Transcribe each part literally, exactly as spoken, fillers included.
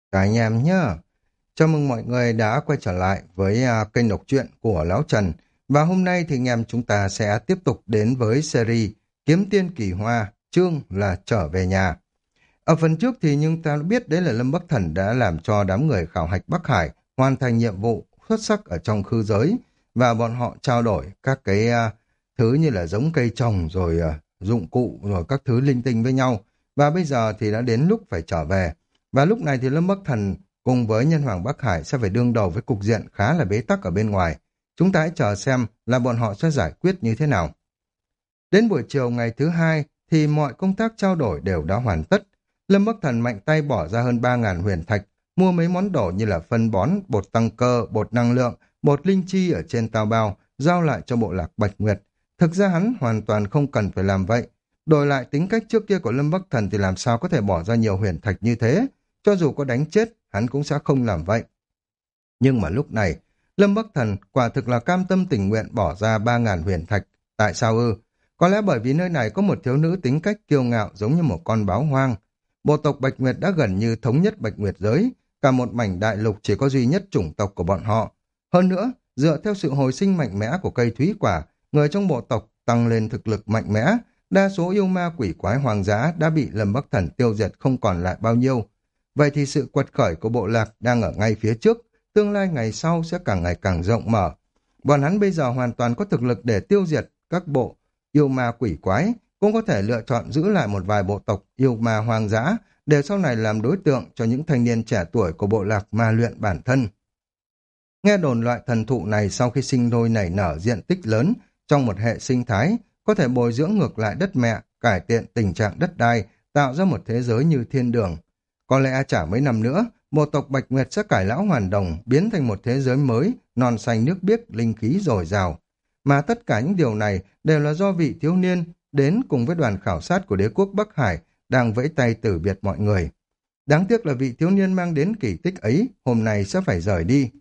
Cả anh em nhá. Chào mừng mọi người đã quay trở lại với à, kênh đọc truyện của Lão Trần. Và hôm nay thì anh em chúng ta sẽ tiếp tục đến với series Kiếm Tiên Kỳ Hoa, chương là Trở về nhà. Ở phần trước thì nhưng ta đã biết đấy là Lâm Bắc Thần đã làm cho đám người khảo hạch Bắc Hải hoàn thành nhiệm vụ xuất sắc ở trong khư giới và bọn họ trao đổi các cái à, thứ như là giống cây trồng rồi à, dụng cụ rồi các thứ linh tinh với nhau. Và bây giờ thì đã đến lúc phải trở về. Và lúc này thì Lâm Bắc Thần cùng với nhân hoàng Bắc Hải sẽ phải đương đầu với cục diện khá là bế tắc ở bên ngoài. Chúng ta hãy chờ xem là bọn họ sẽ giải quyết như thế nào. Đến buổi chiều ngày thứ hai thì mọi công tác trao đổi đều đã hoàn tất. Lâm Bắc Thần mạnh tay bỏ ra hơn ba ngàn huyền thạch, mua mấy món đồ như là phân bón, bột tăng cơ, bột năng lượng, bột linh chi ở trên tao bao, giao lại cho bộ lạc Bạch Nguyệt. Thực ra hắn hoàn toàn không cần phải làm vậy. Đổi lại tính cách trước kia của Lâm Bắc Thần thì làm sao có thể bỏ ra nhiều huyền thạch như thế. Cho dù có đánh chết, hắn cũng sẽ không làm vậy. Nhưng mà lúc này, Lâm Bắc Thần quả thực là cam tâm tình nguyện bỏ ra ba ngàn huyền thạch. Tại sao ư? Có lẽ bởi vì nơi này có một thiếu nữ tính cách kiêu ngạo giống như một con báo hoang. Bộ tộc Bạch Nguyệt đã gần như thống nhất Bạch Nguyệt giới, cả một mảnh đại lục chỉ có duy nhất chủng tộc của bọn họ. Hơn nữa, dựa theo sự hồi sinh mạnh mẽ của cây thúy quả, người trong bộ tộc tăng lên thực lực mạnh mẽ, đa số yêu ma quỷ quái hoàng dã đã bị Lâm Bắc Thần tiêu diệt không còn lại bao nhiêu. Vậy thì sự quật khởi của bộ lạc đang ở ngay phía trước, tương lai ngày sau sẽ càng ngày càng rộng mở. Bọn hắn bây giờ hoàn toàn có thực lực để tiêu diệt các bộ yêu ma quỷ quái, cũng có thể lựa chọn giữ lại một vài bộ tộc yêu ma hoang dã để sau này làm đối tượng cho những thanh niên trẻ tuổi của bộ lạc ma luyện bản thân. Nghe đồn loại thần thụ này sau khi sinh đôi nảy nở diện tích lớn trong một hệ sinh thái, có thể bồi dưỡng ngược lại đất mẹ, cải thiện tình trạng đất đai, tạo ra một thế giới như thiên đường. Có lẽ chả mấy năm nữa, bộ tộc Bạch Nguyệt sẽ cải lão hoàn đồng, biến thành một thế giới mới, non xanh nước biếc, linh khí dồi dào. Mà tất cả những điều này đều là do vị thiếu niên đến cùng với đoàn khảo sát của đế quốc Bắc Hải đang vẫy tay từ biệt mọi người. Đáng tiếc là vị thiếu niên mang đến kỳ tích ấy hôm nay sẽ phải rời đi.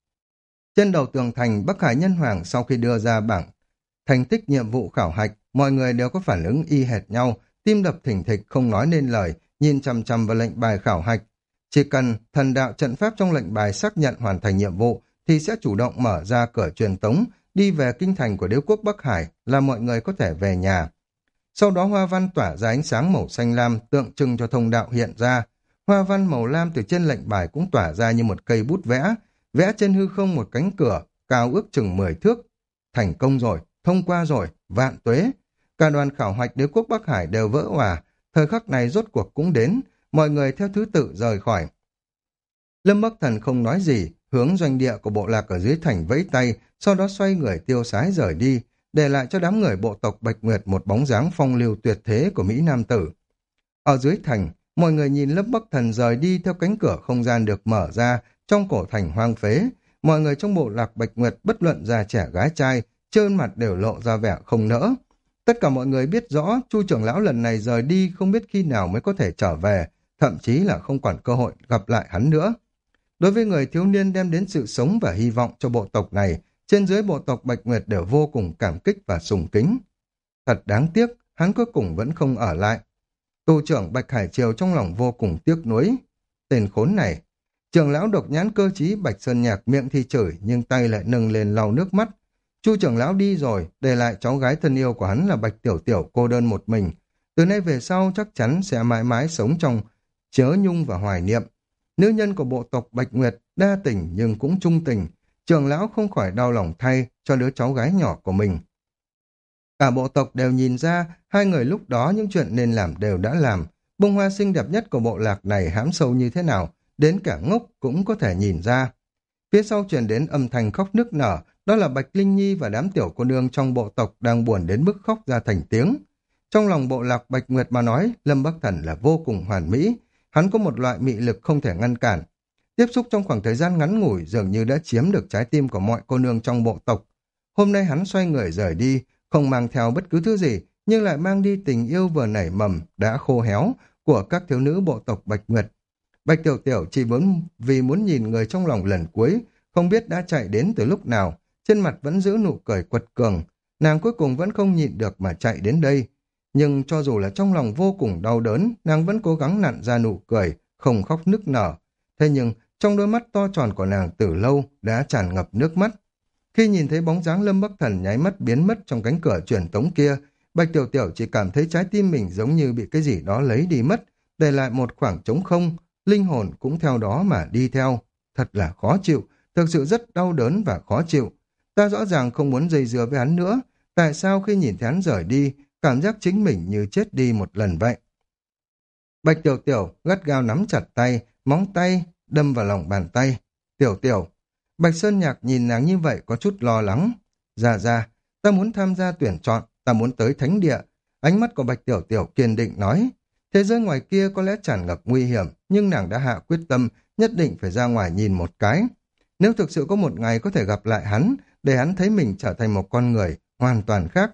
Trên đầu tường thành, Bắc Hải Nhân Hoàng sau khi đưa ra bảng thành tích nhiệm vụ khảo hạch, mọi người đều có phản ứng y hệt nhau, tim đập thình thịch không nói nên lời, nhìn chằm chằm vào lệnh bài khảo hạch. Chỉ cần thần đạo trận pháp trong lệnh bài xác nhận hoàn thành nhiệm vụ thì sẽ chủ động mở ra cửa truyền tống, đi về kinh thành của đế quốc Bắc Hải là mọi người có thể về nhà. Sau đó hoa văn tỏa ra ánh sáng màu xanh lam tượng trưng cho thông đạo hiện ra. Hoa văn màu lam từ trên lệnh bài cũng tỏa ra như một cây bút vẽ, vẽ trên hư không một cánh cửa, cao ước chừng mười thước. Thành công rồi, thông qua rồi, vạn tuế. Cả đoàn khảo hoạch đế quốc Bắc Hải đều vỡ òa, thời khắc này rốt cuộc cũng đến, mọi người theo thứ tự rời khỏi. Lâm Bắc Thần không nói gì, hướng doanh địa của bộ lạc ở dưới thành vẫy tay, sau đó xoay người tiêu sái rời đi, để lại cho đám người bộ tộc Bạch Nguyệt một bóng dáng phong lưu tuyệt thế của Mỹ Nam Tử. Ở dưới thành, mọi người nhìn Lâm Bắc Thần rời đi theo cánh cửa không gian được mở ra trong cổ thành hoang phế. Mọi người trong bộ lạc Bạch Nguyệt bất luận già trẻ gái trai, trơn mặt đều lộ ra vẻ không nỡ. Tất cả mọi người biết rõ Chu trưởng lão lần này rời đi không biết khi nào mới có thể trở về, thậm chí là không còn cơ hội gặp lại hắn nữa. Đối với người thiếu niên đem đến sự sống và hy vọng cho bộ tộc này, trên dưới bộ tộc Bạch Nguyệt đều vô cùng cảm kích và sùng kính. Thật đáng tiếc, hắn cuối cùng vẫn không ở lại. Tù trưởng Bạch Hải Triều trong lòng vô cùng tiếc nuối. Tên khốn này, trưởng lão độc nhãn cơ trí Bạch Sơn Nhạc miệng thì chửi nhưng tay lại nâng lên lau nước mắt. Chu trưởng lão đi rồi, để lại cháu gái thân yêu của hắn là Bạch Tiểu Tiểu cô đơn một mình. Từ nay về sau chắc chắn sẽ mãi mãi sống trong chớ nhung và hoài niệm. Nữ nhân của bộ tộc Bạch Nguyệt đa tình nhưng cũng trung tình. Trưởng lão không khỏi đau lòng thay cho đứa cháu gái nhỏ của mình. Cả bộ tộc đều nhìn ra hai người lúc đó những chuyện nên làm đều đã làm. Bông hoa xinh đẹp nhất của bộ lạc này hãm sâu như thế nào, đến cả ngốc cũng có thể nhìn ra. Phía sau truyền đến âm thanh khóc nức nở, đó là Bạch Linh Nhi và đám tiểu cô nương trong bộ tộc đang buồn đến mức khóc ra thành tiếng. Trong lòng bộ lạc Bạch Nguyệt mà nói, Lâm Bắc Thần là vô cùng hoàn mỹ. Hắn có một loại mị lực không thể ngăn cản. Tiếp xúc trong khoảng thời gian ngắn ngủi dường như đã chiếm được trái tim của mọi cô nương trong bộ tộc. Hôm nay hắn xoay người rời đi, không mang theo bất cứ thứ gì, nhưng lại mang đi tình yêu vừa nảy mầm, đã khô héo của các thiếu nữ bộ tộc Bạch Nguyệt. Bạch Tiểu Tiểu chỉ muốn vì muốn nhìn người trong lòng lần cuối, không biết đã chạy đến từ lúc nào, trên mặt vẫn giữ nụ cười quật cường. Nàng cuối cùng vẫn không nhịn được mà chạy đến đây. Nhưng cho dù là trong lòng vô cùng đau đớn, nàng vẫn cố gắng nặn ra nụ cười, không khóc nức nở. Thế nhưng, trong đôi mắt to tròn của nàng từ lâu đã tràn ngập nước mắt. Khi nhìn thấy bóng dáng Lâm Bắc Thần nháy mắt biến mất trong cánh cửa truyền tống kia, Bạch Tiểu Tiểu chỉ cảm thấy trái tim mình giống như bị cái gì đó lấy đi mất, để lại một khoảng trống không, linh hồn cũng theo đó mà đi theo. Thật là khó chịu, thực sự rất đau đớn và khó chịu. Ta rõ ràng không muốn dây dưa với hắn nữa, tại sao khi nhìn thấy hắn rời đi, cảm giác chính mình như chết đi một lần vậy. Bạch Tiểu Tiểu gắt gao nắm chặt tay, móng tay đâm vào lòng bàn tay. Tiểu Tiểu, Bạch Sơn Nhạc nhìn nàng như vậy có chút lo lắng. Dạ dạ, ta muốn tham gia tuyển chọn, ta muốn tới thánh địa. Ánh mắt của Bạch Tiểu Tiểu kiên định nói. Thế giới ngoài kia có lẽ tràn ngập nguy hiểm, nhưng nàng đã hạ quyết tâm, nhất định phải ra ngoài nhìn một cái. Nếu thực sự có một ngày có thể gặp lại hắn, để hắn thấy mình trở thành một con người hoàn toàn khác.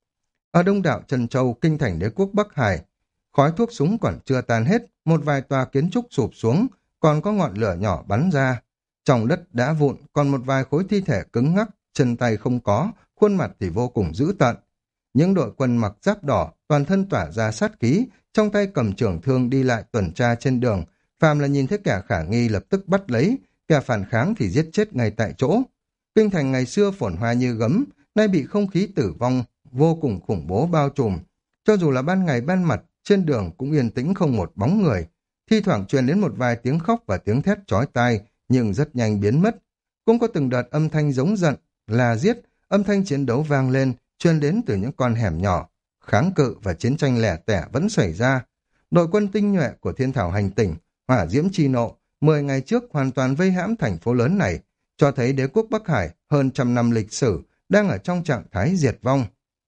Ở đông đảo Trân Châu, kinh thành đế quốc Bắc Hải, khói thuốc súng còn chưa tan hết, một vài tòa kiến trúc sụp xuống, còn có ngọn lửa nhỏ bắn ra. Trong đất đá vụn, còn một vài khối thi thể cứng ngắc, chân tay không có, khuôn mặt thì vô cùng dữ tợn. Những đội quân mặc giáp đỏ, toàn thân tỏa ra sát khí, trong tay cầm trường thương đi lại tuần tra trên đường, phàm là nhìn thấy kẻ khả nghi lập tức bắt lấy, kẻ phản kháng thì giết chết ngay tại chỗ. Kinh thành ngày xưa phồn hoa như gấm, nay bị không khí tử vong vô cùng khủng bố bao trùm. Cho dù là ban ngày ban mặt, trên đường cũng yên tĩnh không một bóng người. Thi thoảng truyền đến một vài tiếng khóc và tiếng thét chói tai, nhưng rất nhanh biến mất. Cũng có từng đợt âm thanh giống giận, là giết, âm thanh chiến đấu vang lên, truyền đến từ những con hẻm nhỏ. Kháng cự và chiến tranh lẻ tẻ vẫn xảy ra. Đội quân tinh nhuệ của Thiên Thảo Hành Tỉnh, hỏa diễm chi nộ, mười ngày trước hoàn toàn vây hãm thành phố lớn này, cho thấy đế quốc Bắc Hải hơn trăm năm lịch sử đang ở trong trạng thái diệt vong.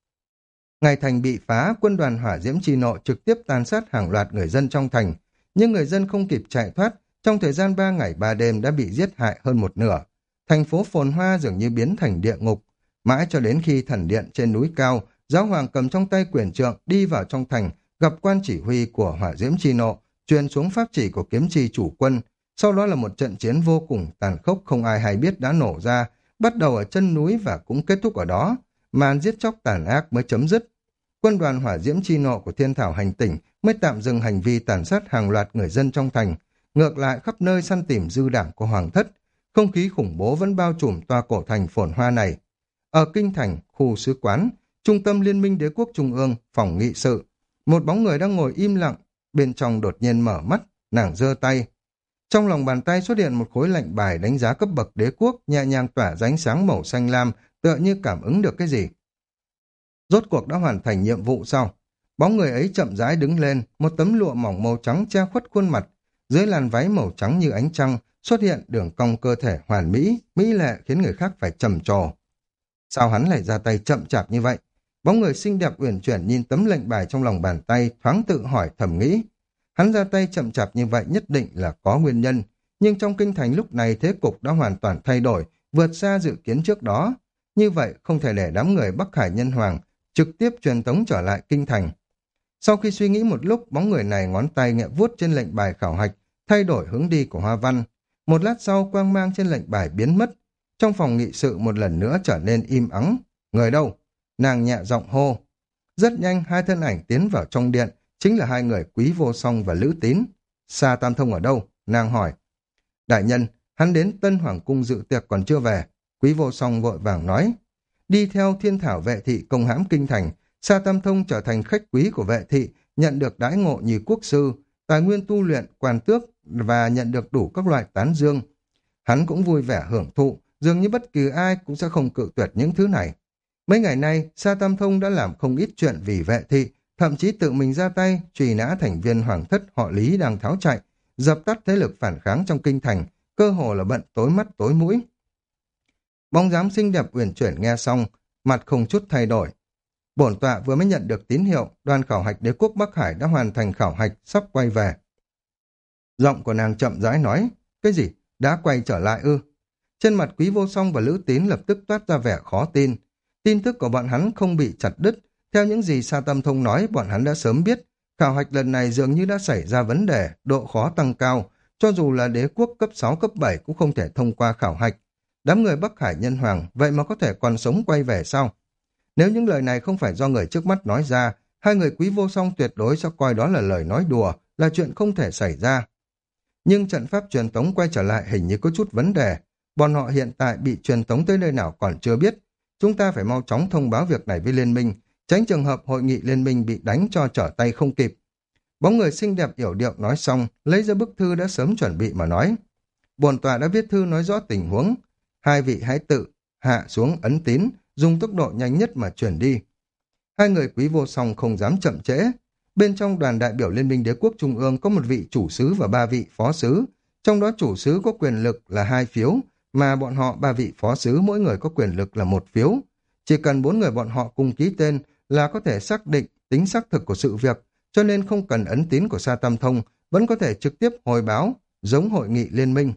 Ngày thành bị phá, quân đoàn hỏa diễm chi nộ trực tiếp tàn sát hàng loạt người dân trong thành, nhưng người dân không kịp chạy thoát, trong thời gian ba ngày ba đêm đã bị giết hại hơn một nửa. Thành phố phồn hoa dường như biến thành địa ngục, mãi cho đến khi thần điện trên núi cao, giáo hoàng cầm trong tay quyền trượng đi vào trong thành, gặp quan chỉ huy của hỏa diễm chi nộ, truyền xuống pháp chỉ của kiếm chi chủ quân. Sau đó là một trận chiến vô cùng tàn khốc không ai hay biết đã nổ ra, bắt đầu ở chân núi và cũng kết thúc ở đó. Màn giết chóc tàn ác mới chấm dứt. Quân đoàn hỏa diễm chi nộ của Thiên Thảo Hành Tỉnh mới tạm dừng hành vi tàn sát hàng loạt người dân trong thành. Ngược lại khắp nơi săn tìm dư đảng của hoàng thất, không khí khủng bố vẫn bao trùm tòa cổ thành phồn hoa này. Ở kinh thành, khu sứ quán, trung tâm liên minh đế quốc trung ương, phòng nghị sự, một bóng người đang ngồi im lặng, bên trong đột nhiên mở mắt, nàng giơ tay. Trong lòng bàn tay xuất hiện một khối lệnh bài đánh giá cấp bậc đế quốc, nhẹ nhàng tỏa ra ánh sáng màu xanh lam, tựa như cảm ứng được cái gì. Rốt cuộc đã hoàn thành nhiệm vụ sau. Bóng người ấy chậm rãi đứng lên, một tấm lụa mỏng màu trắng che khuất khuôn mặt, dưới làn váy màu trắng như ánh trăng xuất hiện đường cong cơ thể hoàn mỹ, mỹ lệ khiến người khác phải trầm trồ. Sao hắn lại ra tay chậm chạp như vậy? Bóng người xinh đẹp uyển chuyển nhìn tấm lệnh bài trong lòng bàn tay, thoáng tự hỏi thầm nghĩ. Hắn ra tay chậm chạp như vậy nhất định là có nguyên nhân, nhưng trong kinh thành lúc này thế cục đã hoàn toàn thay đổi, vượt xa dự kiến trước đó. Như vậy không thể để đám người Bắc Hải Nhân Hoàng trực tiếp truyền tống trở lại kinh thành. Sau khi suy nghĩ một lúc, bóng người này ngón tay nhẹ vuốt trên lệnh bài khảo hạch, thay đổi hướng đi của hoa văn. Một lát sau quang mang trên lệnh bài biến mất. Trong phòng nghị sự một lần nữa trở nên im ắng. Người đâu? Nàng nhẹ giọng hô. Rất nhanh hai thân ảnh tiến vào trong điện, chính là hai người Quý Vô Song và Lữ Tín. Sa Tam Thông ở đâu? Nàng hỏi. Đại nhân, hắn đến Tân Hoàng cung dự tiệc còn chưa về. Quý Vô Song vội vàng nói. Đi theo Thiên Thảo vệ thị công hãm kinh thành, Sa Tam Thông trở thành khách quý của vệ thị, nhận được đãi ngộ như quốc sư, tài nguyên tu luyện, quan tước và nhận được đủ các loại tán dương. Hắn cũng vui vẻ hưởng thụ, dường như bất kỳ ai cũng sẽ không cự tuyệt những thứ này. Mấy ngày nay, Sa Tam Thông đã làm không ít chuyện vì vệ thị, thậm chí tự mình ra tay, truy nã thành viên hoàng thất họ Lý đang tháo chạy, dập tắt thế lực phản kháng trong kinh thành, cơ hồ là bận tối mắt tối mũi. Bóng dáng xinh đẹp uyển chuyển nghe xong, mặt không chút thay đổi. Bổn tọa vừa mới nhận được tín hiệu, đoàn khảo hạch đế quốc Bắc Hải đã hoàn thành khảo hạch, sắp quay về. Giọng của nàng chậm rãi nói, cái gì, đã quay trở lại ư? Trên mặt Quý Vô Song và Lữ Tín lập tức toát ra vẻ khó tin. Tin tức của bọn hắn không bị chặt đứt, theo những gì Sa Tam Thông nói bọn hắn đã sớm biết, khảo hạch lần này dường như đã xảy ra vấn đề, độ khó tăng cao, cho dù là đế quốc cấp sáu cấp bảy cũng không thể thông qua khảo hạch. Đám người Bắc Hải Nhân Hoàng vậy mà có thể còn sống quay về sao? Nếu những lời này không phải do người trước mắt nói ra, hai người Quý Vô Song tuyệt đối sẽ coi đó là lời nói đùa, là chuyện không thể xảy ra. Nhưng trận pháp truyền tống quay trở lại hình như có chút vấn đề. Bọn họ hiện tại bị truyền tống tới nơi nào còn chưa biết. Chúng ta phải mau chóng thông báo việc này với liên minh, tránh trường hợp hội nghị liên minh bị đánh cho trở tay không kịp. Bóng người xinh đẹp yểu điệu nói xong, lấy ra bức thư đã sớm chuẩn bị mà nói. Bổn tọa đã viết thư nói rõ tình huống. Hai vị hãy tự hạ xuống ấn tín, dùng tốc độ nhanh nhất mà chuyển đi. Hai người quý vô song không dám chậm trễ. Bên trong đoàn đại biểu Liên minh Đế quốc Trung ương có một vị chủ sứ và ba vị phó sứ. Trong đó chủ sứ có quyền lực là hai phiếu, mà bọn họ ba vị phó sứ mỗi người có quyền lực là một phiếu. Chỉ cần bốn người bọn họ cùng ký tên là có thể xác định tính xác thực của sự việc, cho nên không cần ấn tín của Sa Tam Thông, vẫn có thể trực tiếp hồi báo, giống hội nghị liên minh.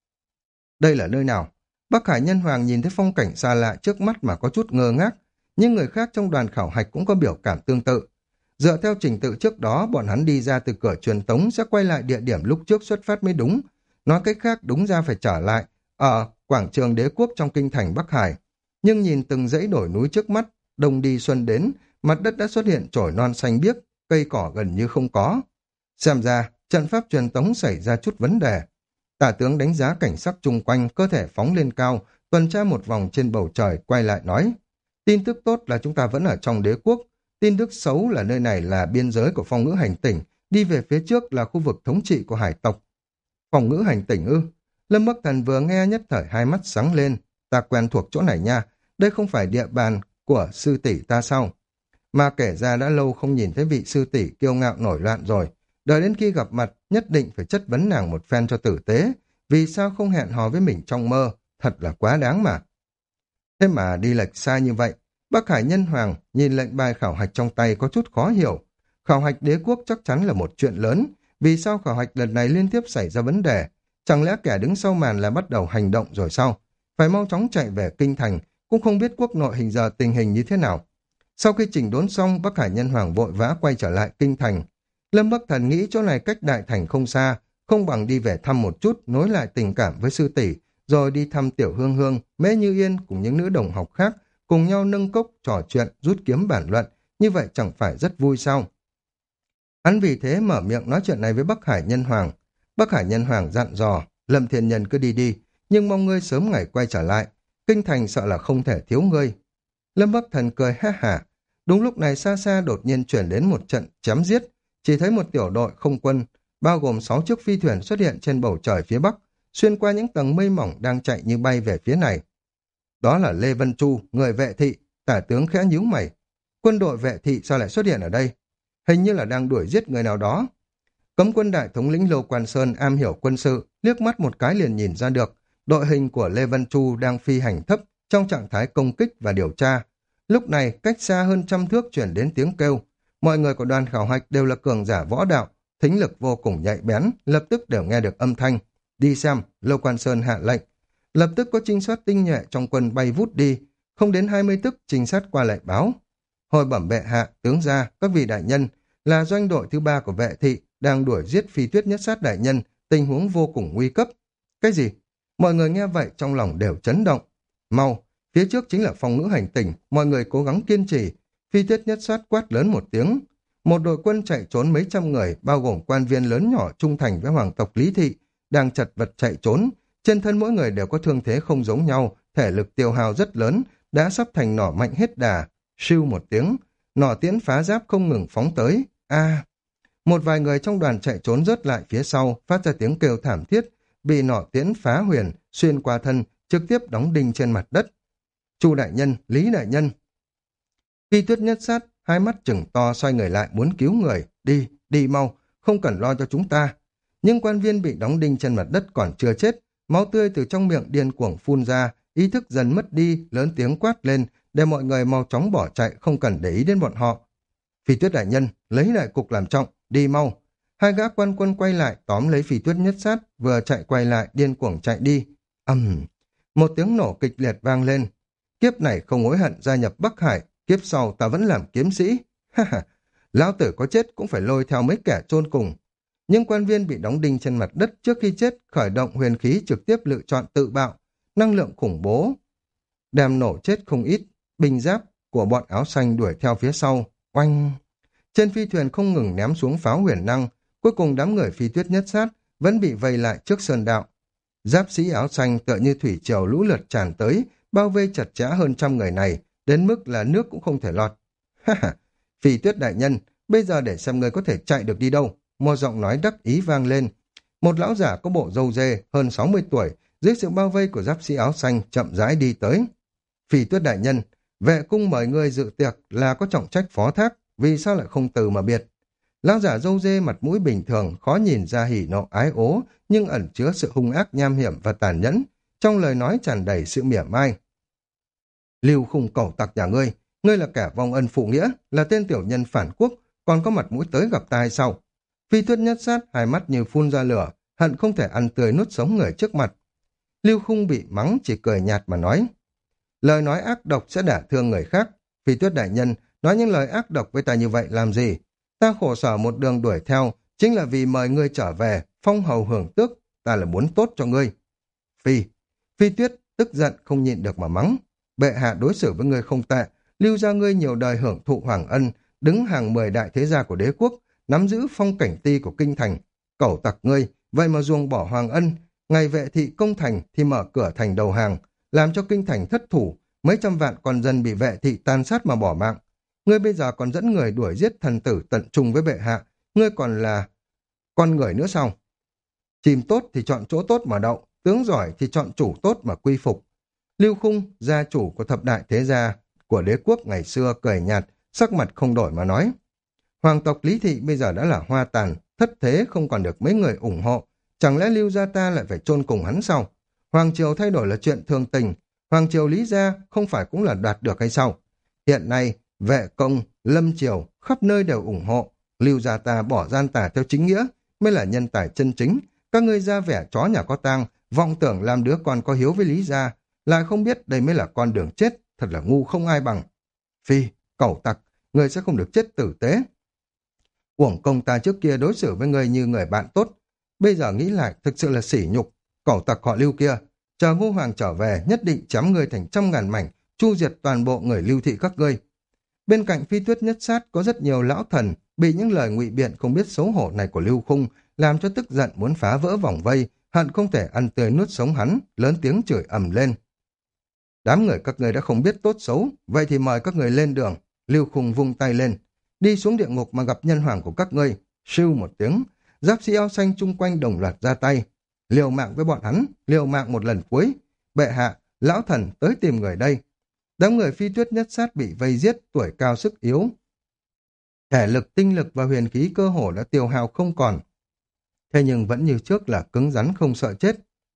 Đây là nơi nào? Bắc Hải Nhân Hoàng nhìn thấy phong cảnh xa lạ trước mắt mà có chút ngơ ngác, nhưng người khác trong đoàn khảo hạch cũng có biểu cảm tương tự. Dựa theo trình tự trước đó, bọn hắn đi ra từ cửa truyền tống sẽ quay lại địa điểm lúc trước xuất phát mới đúng. Nói cách khác, đúng ra phải trở lại ở quảng trường đế quốc trong kinh thành Bắc Hải. Nhưng nhìn từng dãy đồi núi trước mắt, đông đi xuân đến, mặt đất đã xuất hiện chồi non xanh biếc, cây cỏ gần như không có. Xem ra, trận pháp truyền tống xảy ra chút vấn đề. Tả tướng đánh giá cảnh sắc chung quanh, cơ thể phóng lên cao, tuần tra một vòng trên bầu trời, quay lại nói. Tin tức tốt là chúng ta vẫn ở trong đế quốc. Tin tức xấu là nơi này là biên giới của phong ngữ hành tỉnh, đi về phía trước là khu vực thống trị của hải tộc. Phong ngữ hành tỉnh ư? Lâm Bắc Thần vừa nghe nhất thời hai mắt sáng lên. Ta quen thuộc chỗ này nha, đây không phải địa bàn của sư tỷ ta sao? Mà kể ra đã lâu không nhìn thấy vị sư tỷ kiêu ngạo nổi loạn rồi. Đợi đến khi gặp mặt, nhất định phải chất vấn nàng một phen cho tử tế. Vì sao không hẹn hò với mình trong mơ? Thật là quá đáng mà. Thế mà đi lệch xa như vậy, Bắc Hải Nhân Hoàng nhìn lệnh bài khảo hạch trong tay có chút khó hiểu. Khảo hạch đế quốc chắc chắn là một chuyện lớn. Vì sao khảo hạch lần này liên tiếp xảy ra vấn đề? Chẳng lẽ kẻ đứng sau màn là bắt đầu hành động rồi sao? Phải mau chóng chạy về kinh thành, cũng không biết quốc nội hình giờ tình hình như thế nào. Sau khi chỉnh đốn xong, Bắc Hải Nhân Hoàng vội vã quay trở lại kinh thành. Lâm Bắc Thần nghĩ chỗ này cách đại thành không xa, không bằng đi về thăm một chút, nối lại tình cảm với sư tỷ, rồi đi thăm Tiểu Hương Hương, Mễ Như Yên cùng những nữ đồng học khác, cùng nhau nâng cốc, trò chuyện, rút kiếm bản luận, như vậy chẳng phải rất vui sao? Hắn vì thế mở miệng nói chuyện này với Bắc Hải Nhân Hoàng. Bắc Hải Nhân Hoàng dặn dò, Lâm Thiên Nhân cứ đi đi, nhưng mong ngươi sớm ngày quay trở lại, kinh thành sợ là không thể thiếu ngươi. Lâm Bắc Thần cười ha hả. Đúng lúc này xa xa đột nhiên chuyển đến một trận chém giết, chỉ thấy một tiểu đội không quân, bao gồm sáu chiếc phi thuyền xuất hiện trên bầu trời phía bắc, xuyên qua những tầng mây mỏng đang chạy như bay về phía này. Đó là Lê Vân Chu, người vệ thị. Tả tướng khẽ nhíu mày. Quân đội vệ thị sao lại xuất hiện ở đây? Hình như là đang đuổi giết người nào đó. Cấm quân đại thống lĩnh Lô Quan Sơn am hiểu quân sự, liếc mắt một cái liền nhìn ra được, đội hình của Lê Vân Chu đang phi hành thấp trong trạng thái công kích và điều tra. Lúc này, cách xa hơn trăm thước chuyển đến tiếng kêu. Mọi người của đoàn khảo hạch đều là cường giả võ đạo, thính lực vô cùng nhạy bén, lập tức đều nghe được âm thanh. Đi xem, Lô Quan Sơn hạ lệnh. Lập tức có trinh sát tinh nhuệ trong quân bay vút đi, không đến hai mươi tức trinh sát qua lại báo. Hồi bẩm bệ hạ, tướng gia, các vị đại nhân, là doanh đội thứ ba của vệ thị, đang đuổi giết Phi Tuyết Nhất Sát đại nhân, tình huống vô cùng nguy cấp. Cái gì? Mọi người nghe vậy trong lòng đều chấn động. Mau, phía trước chính là phong ngữ hành tỉnh, mọi người cố gắng kiên trì. Phi Tuyết Nhất Sát quát lớn một tiếng. Một đội quân chạy trốn mấy trăm người, bao gồm quan viên lớn nhỏ trung thành với hoàng tộc Lý Thị, đang chật vật chạy trốn. Trên thân mỗi người đều có thương thế không giống nhau, thể lực tiêu hao rất lớn, đã sắp thành nỏ mạnh hết đà. Siêu một tiếng, nỏ tiễn phá giáp không ngừng phóng tới. A! Một vài người trong đoàn chạy trốn rớt lại phía sau, phát ra tiếng kêu thảm thiết, bị nỏ tiễn phá huyền, xuyên qua thân, trực tiếp đóng đinh trên mặt đất. Chu đại nhân, Lý đại nhân. Phi Tuyết Nhất Sát, hai mắt trừng to xoay người lại muốn cứu người. Đi, đi mau, không cần lo cho chúng ta. Nhưng quan viên bị đóng đinh trên mặt đất còn chưa chết, máu tươi từ trong miệng điên cuồng phun ra, ý thức dần mất đi, lớn tiếng quát lên, để mọi người mau chóng bỏ chạy, không cần để ý đến bọn họ. Phi Tuyết đại nhân, lấy lại cục làm trọng, đi mau. Hai gã quan quân quay lại, tóm lấy Phi Tuyết Nhất Sát, vừa chạy quay lại, điên cuồng chạy đi. Ầm, um, một tiếng nổ kịch liệt vang lên. Kiếp này không hối hận gia nhập Bắc Hải, kiếp sau ta vẫn làm kiếm sĩ. Ha ha, lão tử có chết cũng phải lôi theo mấy kẻ chôn cùng. Nhưng quan viên bị đóng đinh trên mặt đất trước khi chết khởi động huyền khí trực tiếp lựa chọn tự bạo, năng lượng khủng bố. Đem nổ chết không ít, binh giáp của bọn áo xanh đuổi theo phía sau. Oanh! Trên phi thuyền không ngừng ném xuống pháo huyền năng, cuối cùng đám người Phi Tuyết Nhất Sát vẫn bị vây lại trước sơn đạo. Giáp sĩ áo xanh tựa như thủy triều lũ lượt tràn tới, bao vây chặt chẽ hơn trăm người này, đến mức là nước cũng không thể lọt. Ha ha, Phi Tuyết đại nhân, bây giờ để xem ngươi có thể chạy được đi đâu. Một giọng nói đắc ý vang lên. Một lão giả có bộ râu dê, hơn sáu mươi tuổi, dưới sự bao vây của giáp sĩ áo xanh chậm rãi đi tới. Phi Tuyết đại nhân, vệ cung mời ngươi dự tiệc là có trọng trách phó thác, vì sao lại không từ mà biệt? Lão giả râu dê mặt mũi bình thường, khó nhìn ra hỉ nộ ái ố, nhưng ẩn chứa sự hung ác nham hiểm và tàn nhẫn, trong lời nói tràn đầy sự mỉa mai. Lưu Khung cẩu tặc nhà ngươi, ngươi là kẻ vong ân phụ nghĩa, là tên tiểu nhân phản quốc, còn có mặt mũi tới gặp ta hay sao? Phi Tuyết nhất sát, hai mắt như phun ra lửa, hận không thể ăn tươi nuốt sống người trước mặt. Lưu Khung bị mắng chỉ cười nhạt mà nói. Lời nói ác độc sẽ đả thương người khác. Phi Tuyết đại nhân, nói những lời ác độc với ta như vậy làm gì? Ta khổ sở một đường đuổi theo, chính là vì mời ngươi trở về, phong hầu hưởng tước, ta là muốn tốt cho ngươi. Phi, Phi Tuyết tức giận không nhịn được mà mắng. Bệ hạ đối xử với ngươi không tệ, lưu ra ngươi nhiều đời hưởng thụ hoàng ân, đứng hàng mười đại thế gia của đế quốc, nắm giữ phong cảnh ti của kinh thành. Cẩu tặc ngươi, vậy mà ruồng bỏ hoàng ân, ngày vệ thị công thành thì mở cửa thành đầu hàng, làm cho kinh thành thất thủ, mấy trăm vạn con dân bị vệ thị tàn sát mà bỏ mạng. Ngươi bây giờ còn dẫn người đuổi giết thần tử tận trung với bệ hạ, ngươi còn là con người nữa sao? Chim tốt thì chọn chỗ tốt mà đậu, tướng giỏi thì chọn chủ tốt mà quy phục. Lưu Khung, gia chủ của thập đại thế gia của đế quốc ngày xưa cười nhạt, sắc mặt không đổi mà nói. Hoàng tộc Lý Thị bây giờ đã là hoa tàn, thất thế không còn được mấy người ủng hộ, chẳng lẽ Lưu gia ta lại phải chôn cùng hắn sao? Hoàng triều thay đổi là chuyện thường tình, Hoàng triều Lý gia không phải cũng là đoạt được hay sao? Hiện nay, vệ công, lâm triều, khắp nơi đều ủng hộ, Lưu gia ta bỏ gian tà theo chính nghĩa, mới là nhân tài chân chính. Các ngươi ra vẻ chó nhà có tang, vọng tưởng làm đứa con có hiếu với Lý gia, lại không biết đây mới là con đường chết, thật là ngu không ai bằng. Phi, cẩu tặc, ngươi sẽ không được chết tử tế. Uổng công ta trước kia đối xử với ngươi như người bạn tốt, bây giờ nghĩ lại thực sự là sỉ nhục. Cẩu tặc họ Lưu kia, chờ Ngô Hoàng trở về nhất định chém ngươi thành trăm ngàn mảnh, chu diệt toàn bộ người Lưu thị các ngươi. Bên cạnh Phi Tuyết nhất sát có rất nhiều lão thần bị những lời ngụy biện không biết xấu hổ này của Lưu Khung làm cho tức giận muốn phá vỡ vòng vây, hận không thể ăn tươi nuốt sống hắn, lớn tiếng chửi ầm lên. Đám người các ngươi đã không biết tốt xấu, vậy thì mời các người lên đường. Lưu Khung vung tay lên, đi xuống địa ngục mà gặp nhân hoàng của các ngươi. Sưu một tiếng, giáp sĩ áo xanh chung quanh đồng loạt ra tay, liều mạng với bọn hắn, liều mạng một lần cuối. Bệ hạ, lão thần tới tìm người đây. Đám người Phi Tuyết nhất sát bị vây giết, tuổi cao sức yếu, thể lực, tinh lực và huyền khí cơ hồ đã tiêu hao không còn. Thế nhưng vẫn như trước là cứng rắn không sợ chết.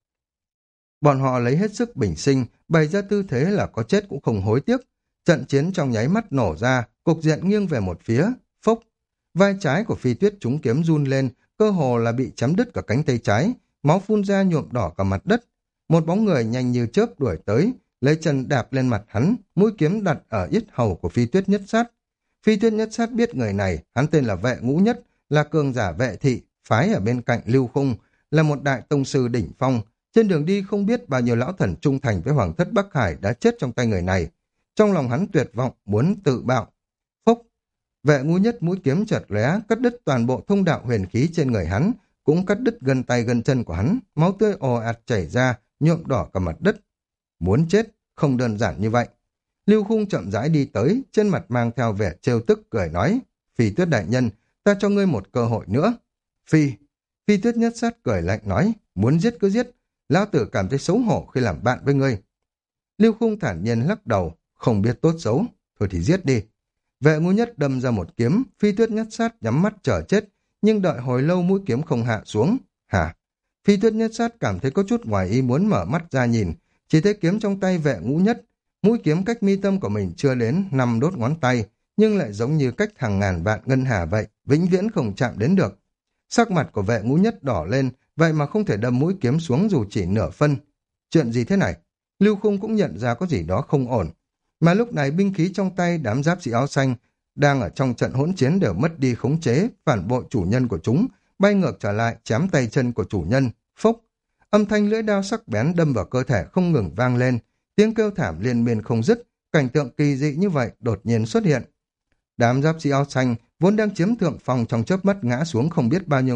Bọn họ lấy hết sức bình sinh, bày ra tư thế là có chết cũng không hối tiếc. Trận chiến trong nháy mắt nổ ra, cục diện nghiêng về một phía, phốc. Vai trái của Phi Tuyết trúng kiếm run lên, cơ hồ là bị chém đứt cả cánh tay trái, máu phun ra nhuộm đỏ cả mặt đất. Một bóng người nhanh như chớp đuổi tới, lấy chân đạp lên mặt hắn, mũi kiếm đặt ở yết hầu của Phi Tuyết nhất sát. Phi Tuyết nhất sát biết người này, hắn tên là Vệ Ngũ Nhất, là cường giả vệ thị, phái ở bên cạnh Lưu Khung, là một đại tông sư đỉnh phong. Trên đường đi không biết bao nhiêu lão thần trung thành với Hoàng thất Bắc Hải đã chết trong tay người này. Trong lòng hắn tuyệt vọng, muốn tự bạo. Phốc, Vệ Ngũ Nhất mũi kiếm chợt lóe, cắt đứt toàn bộ thông đạo huyền khí trên người hắn, cũng cắt đứt gân tay gân chân của hắn, máu tươi ồ ạt chảy ra, nhuộm đỏ cả mặt đất. Muốn chết, không đơn giản như vậy. Lưu Khung chậm rãi đi tới, trên mặt mang theo vẻ trêu tức cười nói, Phi Tuyết đại nhân, ta cho ngươi một cơ hội nữa. Phi, Phi Tuyết nhất sát cười lạnh nói, muốn giết cứ giết, lão tử cảm thấy xấu hổ khi làm bạn với ngươi. Lưu Khung thản nhiên lắc đầu, không biết tốt xấu, thôi thì giết đi. Vệ Ngũ Nhất đâm ra một kiếm, Phi Tuyết nhất sát nhắm mắt chờ chết, nhưng đợi hồi lâu mũi kiếm không hạ xuống. Hả? Phi Tuyết nhất sát cảm thấy có chút ngoài ý muốn mở mắt ra nhìn, chỉ thấy kiếm trong tay Vệ Ngũ Nhất, mũi kiếm cách mi tâm của mình chưa đến năm đốt ngón tay, nhưng lại giống như cách hàng ngàn vạn ngân hà vậy, vĩnh viễn không chạm đến được. Sắc mặt của Vệ Ngũ Nhất đỏ lên, vậy mà không thể đâm mũi kiếm xuống dù chỉ nửa phân. Chuyện gì thế này? Lưu Khung cũng nhận ra có gì đó không ổn. Mà lúc này binh khí trong tay đám giáp sĩ áo xanh đang ở trong trận hỗn chiến đều mất đi khống chế, phản bội chủ nhân của chúng, bay ngược trở lại chém tay chân của chủ nhân. Phốc, âm thanh lưỡi đao sắc bén đâm vào cơ thể không ngừng vang lên, tiếng kêu thảm liên miên không dứt. Cảnh tượng kỳ dị như vậy đột nhiên xuất hiện. Đám giáp sĩ áo xanh vốn đang chiếm thượng phòng trong chớp mắt ngã xuống không biết bao nhiêu người,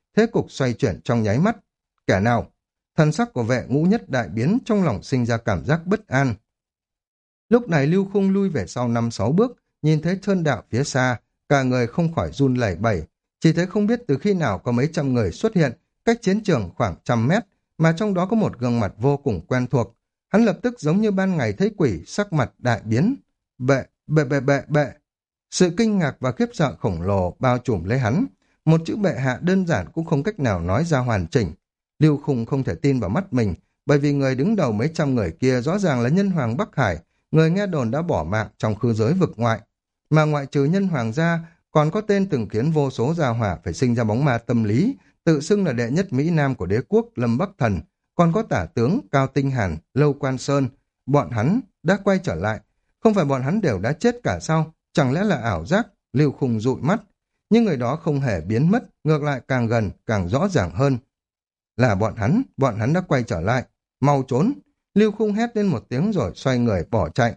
thế cục xoay chuyển trong nháy mắt. Kẻ nào? Thần sắc của vệ ngũ nhất đại biến, trong lòng sinh ra cảm giác bất an. Lúc này Lưu Khung lui về sau năm sáu bước, nhìn thấy Trơn Đạo phía xa, cả người không khỏi run lẩy bẩy, chỉ thấy không biết từ khi nào có mấy trăm người xuất hiện, cách chiến trường khoảng trăm mét, mà trong đó có một gương mặt vô cùng quen thuộc. Hắn lập tức giống như ban ngày thấy quỷ, sắc mặt đại biến. Bệ, bệ bệ bệ bệ. Sự kinh ngạc và khiếp sợ khổng lồ bao trùm lấy hắn. Một chữ bệ hạ đơn giản cũng không cách nào nói ra hoàn chỉnh. Lưu Khung không thể tin vào mắt mình, bởi vì người đứng đầu mấy trăm người kia rõ ràng là nhân hoàng Bắc Hải, người nghe đồn đã bỏ mạng trong khư giới vực ngoại. Mà ngoại trừ nhân hoàng gia, còn có tên từng khiến vô số gia hỏa phải sinh ra bóng ma tâm lý, tự xưng là đệ nhất Mỹ Nam của đế quốc Lâm Bắc Thần, còn có tả tướng Cao Tinh Hàn, Lâu Quan Sơn. Bọn hắn đã quay trở lại. Không phải bọn hắn đều đã chết cả sao? Chẳng lẽ là ảo giác? Lưu Khung dụi mắt. Nhưng người đó không hề biến mất, ngược lại càng gần, càng rõ ràng hơn. Là bọn hắn, bọn hắn đã quay trở lại. Mau trốn! Lưu Khung hét lên một tiếng rồi xoay người bỏ chạy.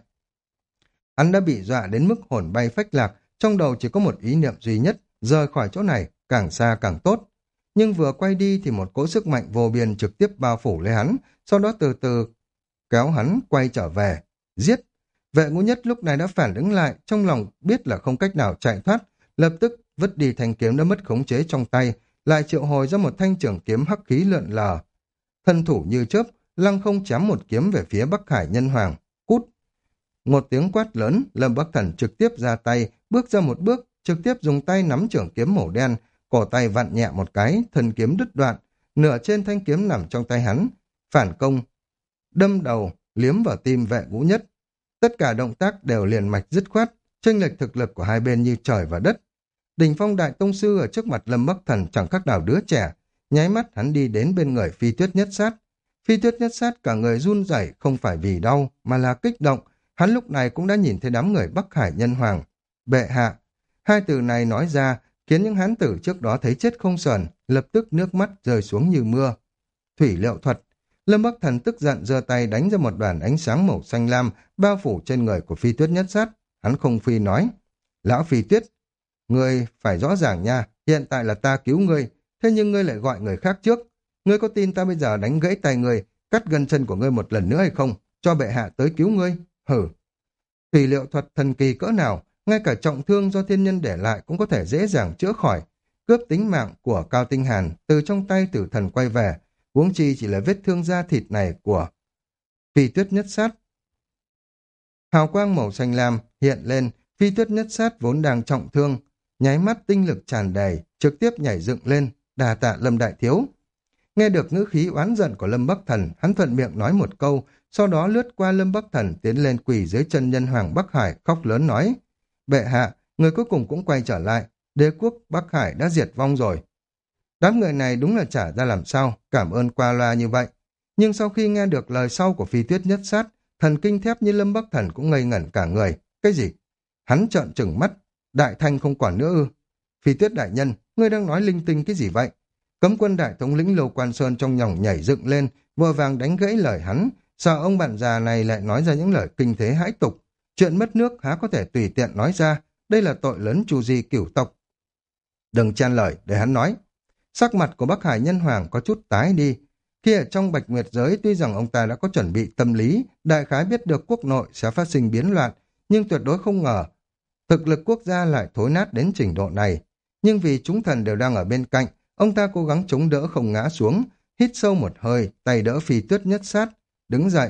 Hắn đã bị dọa đến mức hồn bay phách lạc, trong đầu chỉ có một ý niệm duy nhất, rời khỏi chỗ này, càng xa càng tốt. Nhưng vừa quay đi thì một cỗ sức mạnh vô biên trực tiếp bao phủ lấy hắn, sau đó từ từ kéo hắn quay trở về. Giết! Vệ ngũ nhất lúc này đã phản ứng lại, trong lòng biết là không cách nào chạy thoát, lập tức vứt đi thanh kiếm đã mất khống chế trong tay, lại triệu hồi ra một thanh trường kiếm hắc khí lượn lờ. Thân thủ như chớp, lăng không chém một kiếm về phía Bắc Hải nhân hoàng. Cút! Một tiếng quát lớn, Lâm Bắc Thần trực tiếp ra tay, bước ra một bước, trực tiếp dùng tay nắm trường kiếm màu đen, cổ tay vặn nhẹ một cái, thân kiếm đứt đoạn, nửa trên thanh kiếm nằm trong tay hắn, phản công, đâm đầu, liếm vào tim vệ ngũ nhất. Tất cả động tác đều liền mạch dứt khoát, chênh lệch thực lực của hai bên như trời và đất. Đỉnh Phong Đại Tông Sư ở trước mặt Lâm Bắc Thần chẳng khác nào đứa trẻ, nháy mắt hắn đi đến bên người Phi Tuyết Nhất Sát. Phi Tuyết Nhất Sát cả người run rẩy, không phải vì đau, mà là kích động. Hắn lúc này cũng đã nhìn thấy đám người Bắc Hải nhân hoàng. Bệ hạ! Hai từ này nói ra, khiến những hán tử trước đó thấy chết không sờn, lập tức nước mắt rơi xuống như mưa. Thủy liệu thuật! Lâm Bắc Thần tức giận giơ tay đánh ra một đoàn ánh sáng màu xanh lam bao phủ trên người của Phi Tuyết Nhất Sát. Hắn không phi nói: Lão Phi Tuyết, ngươi phải rõ ràng nha, hiện tại là ta cứu ngươi, thế nhưng ngươi lại gọi người khác trước. Ngươi có tin ta bây giờ đánh gãy tay ngươi, cắt gân chân của ngươi một lần nữa hay không, cho bệ hạ tới cứu ngươi? Hử! Thủy liệu thuật thần kỳ cỡ nào, ngay cả trọng thương do thiên nhân để lại cũng có thể dễ dàng chữa khỏi. Cướp tính mạng của Cao Tinh Hàn từ trong tay tử thần quay về, huống chi chỉ là vết thương da thịt này của Phi Tuyết Nhất Sát. Hào quang màu xanh lam hiện lên, Phi Tuyết Nhất Sát vốn đang trọng thương, nháy mắt tinh lực tràn đầy, trực tiếp nhảy dựng lên, đà tạ Lâm Đại Thiếu. Nghe được ngữ khí oán giận của Lâm Bắc Thần, hắn thuận miệng nói một câu, sau đó lướt qua Lâm Bắc Thần tiến lên quỳ dưới chân nhân hoàng Bắc Hải, khóc lớn nói: Bệ hạ, người cuối cùng cũng quay trở lại, đế quốc Bắc Hải đã diệt vong rồi. Đám người này đúng là chả ra làm sao, cảm ơn qua loa như vậy. Nhưng sau khi nghe được lời sau của Phi Tuyết Nhất Sát, thần kinh thép như Lâm Bắc Thần cũng ngây ngẩn cả người. Cái gì? Hắn trợn trừng mắt, đại thanh không còn nữa ư? Phi Tuyết đại nhân, ngươi đang nói linh tinh cái gì vậy? Cấm quân đại thống lĩnh Lô Quan Sơn trong nhòng nhảy dựng lên, vội vàng đánh gãy lời hắn, sợ ông bạn già này lại nói ra những lời kinh thế hãi tục. Chuyện mất nước há có thể tùy tiện nói ra, đây là tội lớn chu di cửu tộc. Đừng chen lời, để hắn nói. Sắc mặt của Bắc Hải nhân hoàng có chút tái đi. Khi ở trong Bạch Nguyệt giới, tuy rằng ông ta đã có chuẩn bị tâm lý, đại khái biết được quốc nội sẽ phát sinh biến loạn, nhưng tuyệt đối không ngờ thực lực quốc gia lại thối nát đến trình độ này. Nhưng vì chúng thần đều đang ở bên cạnh, ông ta cố gắng chống đỡ không ngã xuống, hít sâu một hơi, tay đỡ Phi Tuyết Nhất Sát, đứng dậy.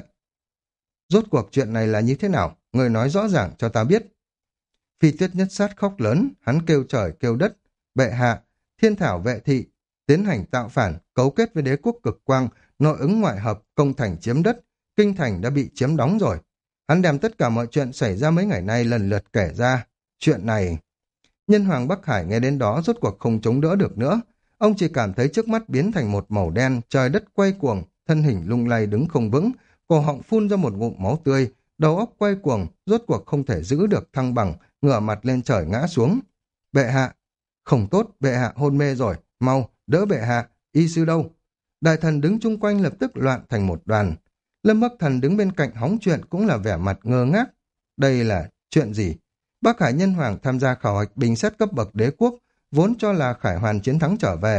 Rốt cuộc chuyện này là như thế nào? Người nói rõ ràng cho ta biết. Phi Tuyết Nhất Sát khóc lớn, hắn kêu trời kêu đất. Bệ hạ, thiên thảo vệ thị, tiến hành tạo phản, cấu kết với đế quốc cực quang, nội ứng ngoại hợp, công thành chiếm đất. Kinh thành đã bị chiếm đóng rồi. Hắn đem tất cả mọi chuyện xảy ra mấy ngày nay lần lượt kể ra. Chuyện này... Nhân hoàng Bắc Hải nghe đến đó rốt cuộc không chống đỡ được nữa. Ông chỉ cảm thấy trước mắt biến thành một màu đen, trời đất quay cuồng, thân hình lung lay đứng không vững, cổ họng phun ra một ngụm máu tươi, đầu óc quay cuồng, rốt cuộc không thể giữ được thăng bằng, ngửa mặt lên trời ngã xuống. Bệ hạ! Không tốt, bệ hạ hôn mê rồi, mau, đỡ bệ hạ, y sư đâu? Đại thần đứng chung quanh lập tức loạn thành một đoàn. Lâm Bắc Thần đứng bên cạnh hóng chuyện cũng là vẻ mặt ngơ ngác. Đây là chuyện gì? Bắc Hải nhân hoàng tham gia khảo hạch bình xét cấp bậc đế quốc, vốn cho là Khải Hoàn chiến thắng trở về,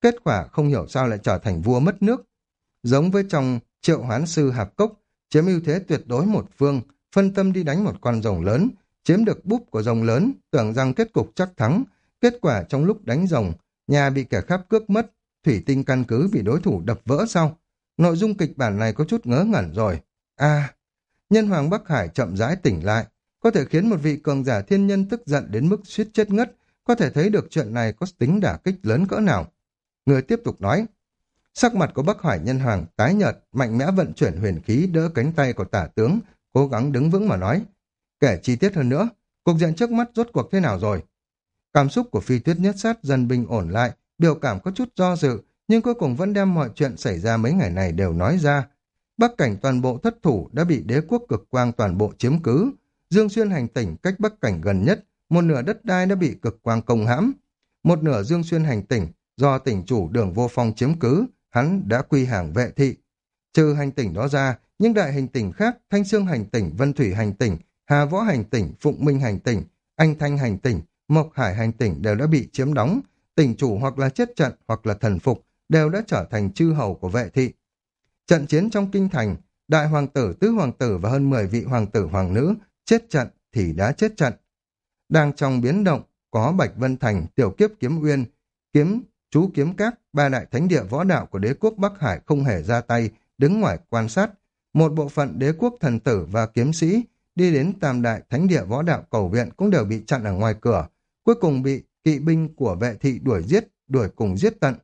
kết quả không hiểu sao lại trở thành vua mất nước. Giống với trong Triệu Hoán Sư Hạp Cốc, chiếm ưu thế tuyệt đối một phương, phân tâm đi đánh một con rồng lớn, chiếm được búp của rồng lớn, tưởng rằng kết cục chắc thắng. Kết quả trong lúc đánh rồng, nhà bị kẻ khác cướp mất, thủy tinh căn cứ bị đối thủ đập vỡ sau. Nội dung kịch bản này có chút ngớ ngẩn rồi. À, Nhân Hoàng Bắc Hải chậm rãi tỉnh lại, có thể khiến một vị cường giả thiên nhân tức giận đến mức suýt chết ngất, có thể thấy được chuyện này có tính đả kích lớn cỡ nào. Người tiếp tục nói, sắc mặt của Bắc Hải Nhân Hoàng tái nhợt, mạnh mẽ vận chuyển huyền khí đỡ cánh tay của tả tướng, cố gắng đứng vững mà nói. Kể chi tiết hơn nữa, cục diện trước mắt rốt cuộc thế nào rồi? Cảm xúc của Phi Tuyết Nhất Sát dần bình ổn lại, biểu cảm có chút do dự, nhưng cuối cùng vẫn đem mọi chuyện xảy ra mấy ngày này đều nói ra. Bắc cảnh toàn bộ thất thủ đã bị đế quốc cực quang toàn bộ chiếm cứ. Dương Xuyên hành tỉnh cách Bắc cảnh gần nhất, một nửa đất đai đã bị cực quang công hãm. Một nửa Dương Xuyên hành tỉnh do tỉnh chủ Đường Vô Phong chiếm cứ, hắn đã quy hàng Vệ Thị. Trừ hành tỉnh đó ra, những đại hành tỉnh khác, Thanh Xương hành tỉnh, Vân Thủy hành tỉnh, Hà Võ hành tỉnh, Phụng Minh hành tỉnh, Anh Thanh hành tỉnh, Mộc Hải hành tỉnh đều đã bị chiếm đóng. Tỉnh chủ hoặc là chết trận hoặc là thần phục đều đã trở thành chư hầu của Vệ Thị. Trận chiến trong kinh thành, đại hoàng tử, tứ hoàng tử và hơn mười vị hoàng tử hoàng nữ chết trận thì đã chết trận. Đang trong biến động, có Bạch Vân Thành, Tiểu Kiếp Kiếm Uyên, Kiếm, Chú Kiếm Các, ba đại thánh địa võ đạo của đế quốc Bắc Hải không hề ra tay, đứng ngoài quan sát. Một bộ phận đế quốc thần tử và kiếm sĩ đi đến tam đại thánh địa võ đạo cầu viện cũng đều bị chặn ở ngoài cửa, cuối cùng bị kỵ binh của Vệ Thị đuổi giết, đuổi cùng giết tận.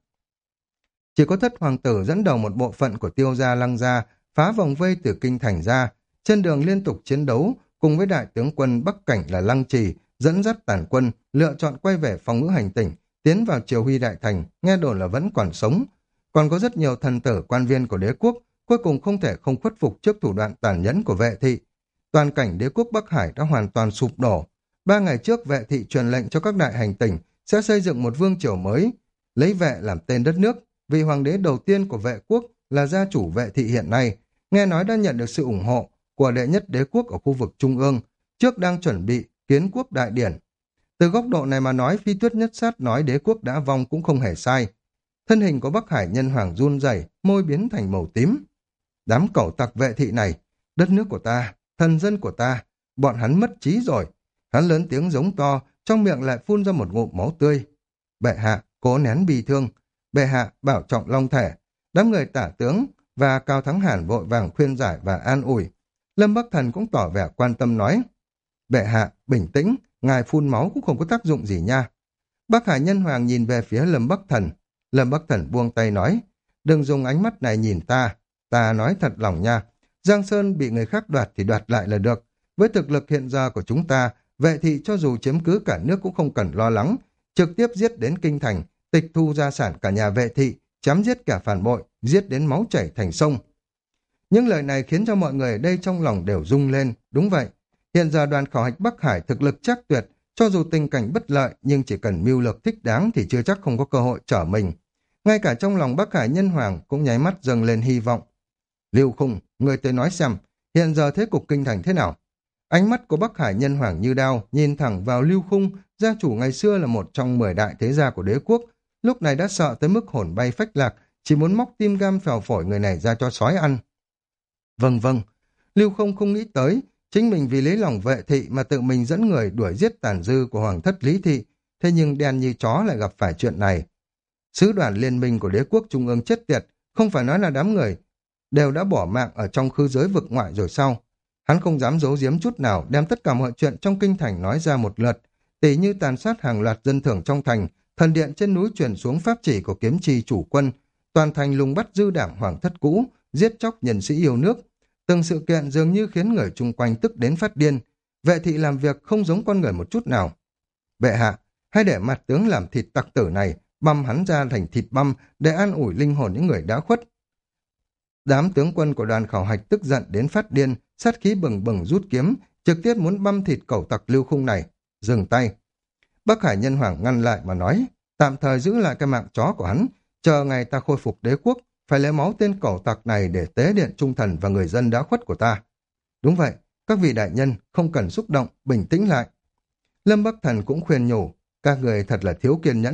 Chỉ có thất hoàng tử dẫn đầu một bộ phận của Tiêu gia Lăng gia phá vòng vây từ kinh thành ra, trên đường liên tục chiến đấu cùng với đại tướng quân Bắc cảnh là Lăng Trì, dẫn dắt tàn quân lựa chọn quay về phòng ngữ hành tỉnh, tiến vào Triều Huy đại thành, nghe đồn là vẫn còn sống. Còn có rất nhiều thần tử quan viên của đế quốc cuối cùng không thể không khuất phục trước thủ đoạn tàn nhẫn của Vệ Thị. Toàn cảnh đế quốc Bắc Hải đã hoàn toàn sụp đổ. Ba ngày trước Vệ Thị truyền lệnh cho các đại hành tỉnh sẽ xây dựng một vương triều mới, lấy Vệ làm tên đất nước. Vị hoàng đế đầu tiên của Vệ quốc là gia chủ Vệ Thị hiện nay, nghe nói đã nhận được sự ủng hộ của đệ nhất đế quốc ở khu vực Trung ương, trước đang chuẩn bị kiến quốc đại điển. Từ góc độ này mà nói, Phi Tuyết Nhất Sát nói đế quốc đã vong cũng không hề sai. Thân hình của Bắc Hải Nhân Hoàng run rẩy, môi biến thành màu tím. Đám cẩu tặc Vệ Thị này, đất nước của ta, thần dân của ta, bọn hắn mất trí rồi. Hắn lớn tiếng giống to, trong miệng lại phun ra một ngụm máu tươi. Bệ hạ, cố nén bi thương. Bệ hạ, bảo trọng long thể. Đám người tả tướng và Cao Thắng Hàn vội vàng khuyên giải và an ủi. Lâm Bắc Thần cũng tỏ vẻ quan tâm nói. Bệ hạ, bình tĩnh, ngài phun máu cũng không có tác dụng gì nha. Bắc Hải Nhân Hoàng nhìn về phía Lâm Bắc Thần. Lâm Bắc Thần buông tay nói. Đừng dùng ánh mắt này nhìn ta. Ta nói thật lòng nha. Giang Sơn bị người khác đoạt thì đoạt lại là được. Với thực lực hiện giờ của chúng ta, Vệ Thị cho dù chiếm cứ cả nước cũng không cần lo lắng. Trực tiếp giết đến kinh thành, tịch thu gia sản cả nhà Vệ Thị, chém giết cả phản bội, giết đến máu chảy thành sông. Những lời này khiến cho mọi người ở đây trong lòng đều rung lên. Đúng vậy, hiện giờ đoàn khảo hạch Bắc Hải thực lực chắc tuyệt, cho dù tình cảnh bất lợi nhưng chỉ cần mưu lược thích đáng thì chưa chắc không có cơ hội trở mình. Ngay cả trong lòng Bắc Hải Nhân Hoàng cũng nháy mắt dâng lên hy vọng. Lưu Khung, người tới nói xem, hiện giờ thế cục kinh thành thế nào? Ánh mắt của Bắc Hải Nhân Hoàng như đao, nhìn thẳng vào Lưu Khung, gia chủ ngày xưa là một trong mười đại thế gia của đế quốc, lúc này đã sợ tới mức hồn bay phách lạc, chỉ muốn móc tim gam phèo phổi người này ra cho sói ăn. Vâng vâng, Lưu Khung không nghĩ tới, chính mình vì lấy lòng Vệ Thị mà tự mình dẫn người đuổi giết tàn dư của Hoàng thất Lý Thị, thế nhưng đen như chó lại gặp phải chuyện này. Sứ đoàn liên minh của đế quốc trung ương chết tiệt, không phải nói là đám người đều đã bỏ mạng ở trong khư giới vực ngoại rồi sao? Hắn không dám giấu giếm chút nào, đem tất cả mọi chuyện trong kinh thành nói ra một lượt, tỉ như tàn sát hàng loạt dân thường trong thành, thần điện trên núi truyền xuống pháp chỉ của kiếm trì chủ quân, toàn thành lùng bắt dư đảng Hoàng thất cũ, giết chóc nhân sĩ yêu nước. Từng sự kiện dường như khiến người chung quanh tức đến phát điên. Vệ Thị làm việc không giống con người một chút nào. Bệ hạ, hãy để mặt tướng làm thịt tặc tử này, băm hắn ra thành thịt băm để an ủi linh hồn những người đã khuất. Đám tướng quân của đoàn khảo hạch tức giận đến phát điên, sát khí bừng bừng rút kiếm, trực tiếp muốn băm thịt cẩu tặc Lưu Khung này. Dừng tay. Bắc Hải Nhân Hoàng ngăn lại mà nói, tạm thời giữ lại cái mạng chó của hắn, chờ ngày ta khôi phục đế quốc, phải lấy máu tên cẩu tặc này để tế điện trung thần và người dân đã khuất của ta. Đúng vậy, các vị đại nhân không cần xúc động, bình tĩnh lại. Lâm Bắc Thần cũng khuyên nhủ, các người thật là thiếu kiên nhẫn,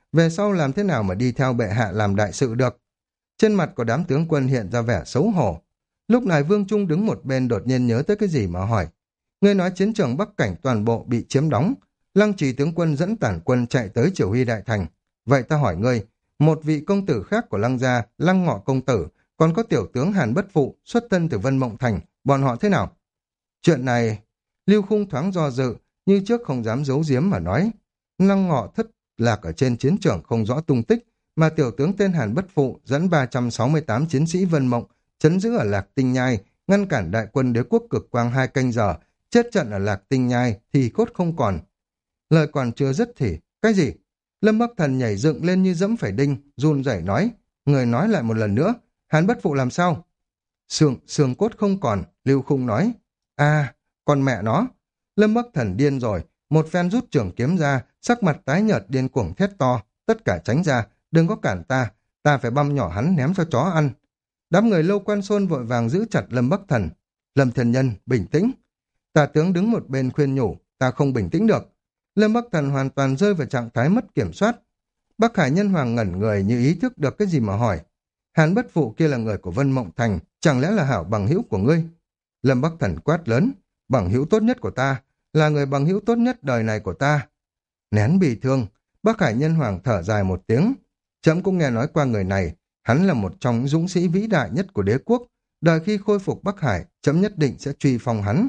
về sau làm thế nào mà đi theo bệ hạ làm đại sự được. Trên mặt của đám tướng quân hiện ra vẻ xấu hổ. Lúc này Vương Trung đứng một bên đột nhiên nhớ tới cái gì mà hỏi. Ngươi nói chiến trường Bắc Cảnh toàn bộ bị chiếm đóng, Lăng Trì tướng quân dẫn tản quân chạy tới chỉ huy đại thành. Vậy ta hỏi ngươi, một vị công tử khác của Lăng gia, Lăng Ngọ công tử, còn có tiểu tướng Hàn Bất Phụ xuất thân từ Vân Mộng Thành, bọn họ thế nào? Chuyện này, Lưu Khung thoáng do dự, như trước không dám giấu giếm mà nói. Lăng Ngọ thất lạc ở trên chiến trường không rõ tung tích, mà tiểu tướng tên Hàn Bất Phụ dẫn ba trăm sáu mươi tám chiến sĩ Vân Mộng chấn giữ ở Lạc Tinh Nhai, ngăn cản đại quân đế quốc cực quang hai canh giờ, chết trận ở Lạc Tinh Nhai thì cốt không còn. Lời còn chưa dứt thì, cái gì? Lâm Bắc Thần nhảy dựng lên như dẫm phải đinh, run rẩy nói, người nói lại một lần nữa, Hàn Bất Phụ làm sao? Xương, xương cốt không còn, Lưu Khung nói. À, con mẹ nó. Lâm Bắc Thần điên rồi, một phen rút trường kiếm ra, sắc mặt tái nhợt điên cuồng thét to, tất cả tránh ra, đừng có cản ta, ta phải băm nhỏ hắn ném cho chó ăn. Đám người Lâu Quan Xôn vội vàng giữ chặt Lâm Bắc Thần. Lâm Thiên Nhân, bình tĩnh. Tả tướng đứng một bên khuyên nhủ, ta không bình tĩnh được. Lâm Bắc Thần hoàn toàn rơi vào trạng thái mất kiểm soát. Bắc Hải Nhân Hoàng ngẩn người như ý thức được cái gì mà hỏi. Hàn Bất Phụ kia là người của Vân Mộng Thành, chẳng lẽ là hảo bằng hữu của ngươi? Lâm Bắc Thần quát lớn, bằng hữu tốt nhất của ta, là người bằng hữu tốt nhất đời này của ta. Nén bị thương, Bắc Hải Nhân Hoàng thở dài một tiếng. Trẫm cũng nghe nói qua người này, hắn là một trong những dũng sĩ vĩ đại nhất của đế quốc. Đợi khi khôi phục Bắc Hải, trẫm nhất định sẽ truy phong hắn.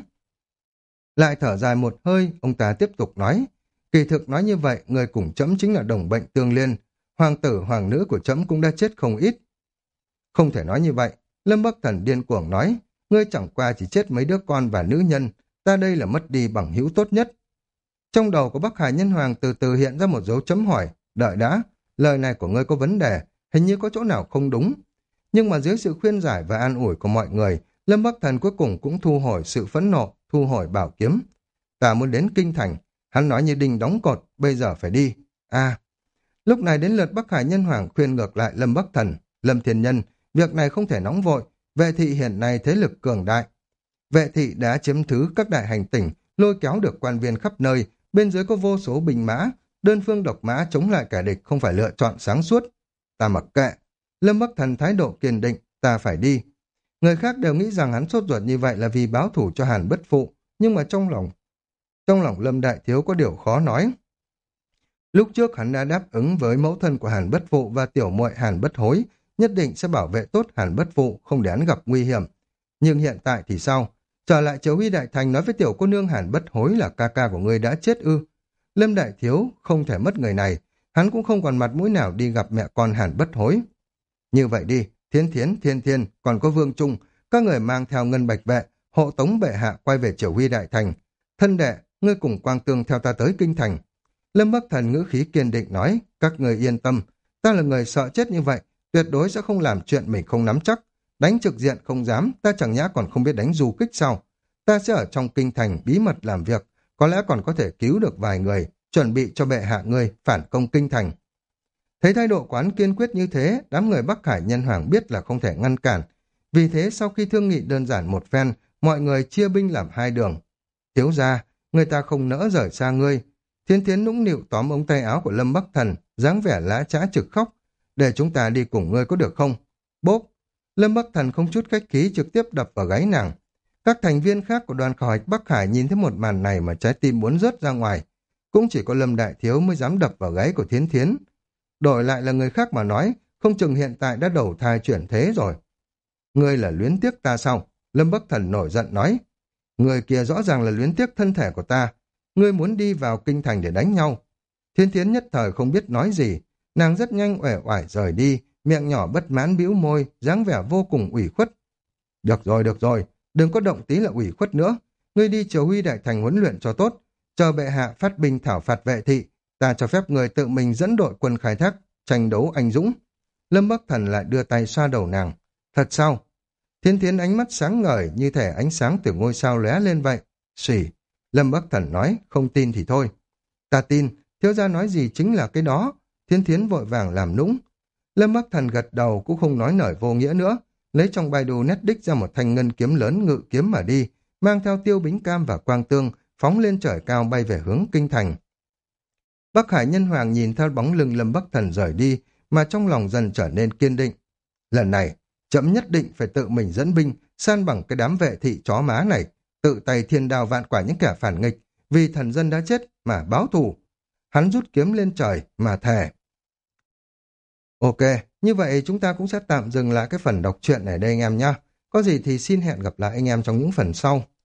Lại thở dài một hơi, ông ta tiếp tục nói, kỳ thực nói như vậy, người cùng trẫm chính là đồng bệnh tương liên. Hoàng tử, hoàng nữ của trẫm cũng đã chết không ít. Không thể nói như vậy, Lâm Bắc Thần điên cuồng nói, ngươi chẳng qua chỉ chết mấy đứa con và nữ nhân, ta đây là mất đi bằng hữu tốt nhất. Trong đầu của Bắc Hải Nhân Hoàng từ từ hiện ra một dấu chấm hỏi, đợi đã, lời này của ngươi có vấn đề, hình như có chỗ nào không đúng. Nhưng mà dưới sự khuyên giải và an ủi của mọi người, Lâm Bắc Thần cuối cùng cũng thu hồi sự phẫn nộ, thu hồi bảo kiếm. Ta muốn đến Kinh Thành, hắn nói như đinh đóng cột, bây giờ phải đi. À, lúc này đến lượt Bắc Hải Nhân Hoàng khuyên ngược lại Lâm Bắc Thần, Lâm Thiên Nhân, việc này không thể nóng vội, vệ thị hiện nay thế lực cường đại. Vệ thị đã chiếm thứ các đại hành tỉnh, lôi kéo được quan viên khắp nơi, bên dưới có vô số binh mã, đơn phương độc mã chống lại kẻ địch không phải lựa chọn sáng suốt. Ta mặc kệ. Lâm Bắc Thần thái độ kiên định, ta phải đi. Người khác đều nghĩ rằng hắn sốt ruột như vậy là vì báo thủ cho Hàn Bất Phụ, nhưng mà trong lòng, trong lòng Lâm Đại Thiếu có điều khó nói. Lúc trước hắn đã đáp ứng với mẫu thân của Hàn Bất Phụ và tiểu muội Hàn Bất Hối, nhất định sẽ bảo vệ tốt Hàn Bất Phụ, không để hắn gặp nguy hiểm. Nhưng hiện tại thì sao? Trở lại Triều Huy Đại Thành nói với tiểu cô nương Hàn Bất Hối là ca ca của ngươi đã chết ư? Lâm Đại Thiếu không thể mất người này, hắn cũng không còn mặt mũi nào đi gặp mẹ con Hàn Bất Hối. Như vậy đi, Thiến Thiến, Thiên Thiên, còn có Vương Trung, các người mang theo Ngân Bạch Vệ, hộ tống bệ hạ quay về Triều Huy Đại Thành. Thân đệ, ngươi cùng Quang Tương theo ta tới Kinh Thành. Lâm Bắc Thần ngữ khí kiên định nói, các người yên tâm, ta là người sợ chết như vậy, tuyệt đối sẽ không làm chuyện mình không nắm chắc. Đánh trực diện không dám, ta chẳng nhã còn không biết đánh du kích sao. Ta sẽ ở trong Kinh Thành bí mật làm việc, có lẽ còn có thể cứu được vài người, chuẩn bị cho bệ hạ ngươi phản công Kinh Thành. Thấy thái độ quán kiên quyết như thế, đám người Bắc Hải Nhân Hoàng biết là không thể ngăn cản. Vì thế sau khi thương nghị đơn giản một phen, mọi người chia binh làm hai đường. Thiếu gia, người ta không nỡ rời xa ngươi. Thiên Thiến nũng nịu tóm ống tay áo của Lâm Bắc Thần, dáng vẻ lã chã trực khóc. Để chúng ta đi cùng ngươi có được không? Bốp! Lâm Bắc Thần không chút khách khí trực tiếp đập vào gáy nàng. Các thành viên khác của đoàn khảo hạch Bắc Hải nhìn thấy một màn này mà trái tim muốn rớt ra ngoài. Cũng chỉ có Lâm Đại Thiếu mới dám đập vào gáy của Thiến Thiến. Đổi lại là người khác mà nói, không chừng hiện tại đã đầu thai chuyển thế rồi. Ngươi là luyến tiếc ta sao? Lâm Bắc Thần nổi giận nói. Người kia rõ ràng là luyến tiếc thân thể của ta. Ngươi muốn đi vào Kinh Thành để đánh nhau. Thiên Thiến nhất thời không biết nói gì. Nàng rất nhanh uể oải rời đi, miệng nhỏ bất mãn bĩu môi, dáng vẻ vô cùng ủy khuất. Được rồi, được rồi, đừng có động tí là ủy khuất nữa. Ngươi đi Triều Huy Đại Thành huấn luyện cho tốt. Chờ bệ hạ phát binh thảo phạt vệ thị, ta cho phép người tự mình dẫn đội quân khai thác, tranh đấu anh dũng. Lâm Bắc Thần lại đưa tay xoa đầu nàng. Thật sao? Thiên Thiến ánh mắt sáng ngời như thể ánh sáng từ ngôi sao lóe lên vậy. Xỉ. Lâm Bắc Thần nói, không tin thì thôi. Ta tin, thiếu gia nói gì chính là cái đó. Thiên Thiến vội vàng làm nũng. Lâm Bắc Thần gật đầu cũng không nói nổi vô nghĩa nữa, lấy trong Baidu nét đích ra một thanh ngân kiếm lớn ngự kiếm mà đi, mang theo Tiêu Bính Cam và Quang Tương, phóng lên trời cao bay về hướng Kinh Thành. Bắc Hải Nhân Hoàng nhìn theo bóng lưng Lâm Bắc Thần rời đi, mà trong lòng dần trở nên kiên định. Lần này, trẫm nhất định phải tự mình dẫn binh, san bằng cái đám vệ thị chó má này, tự tay thiên đao vạn quả những kẻ phản nghịch, vì thần dân đã chết mà báo thù. Hắn rút kiếm lên trời mà thề. Ok, như vậy chúng ta cũng sẽ tạm dừng lại cái phần đọc truyện này đây anh em nhé. Có gì thì xin hẹn gặp lại anh em trong những phần sau.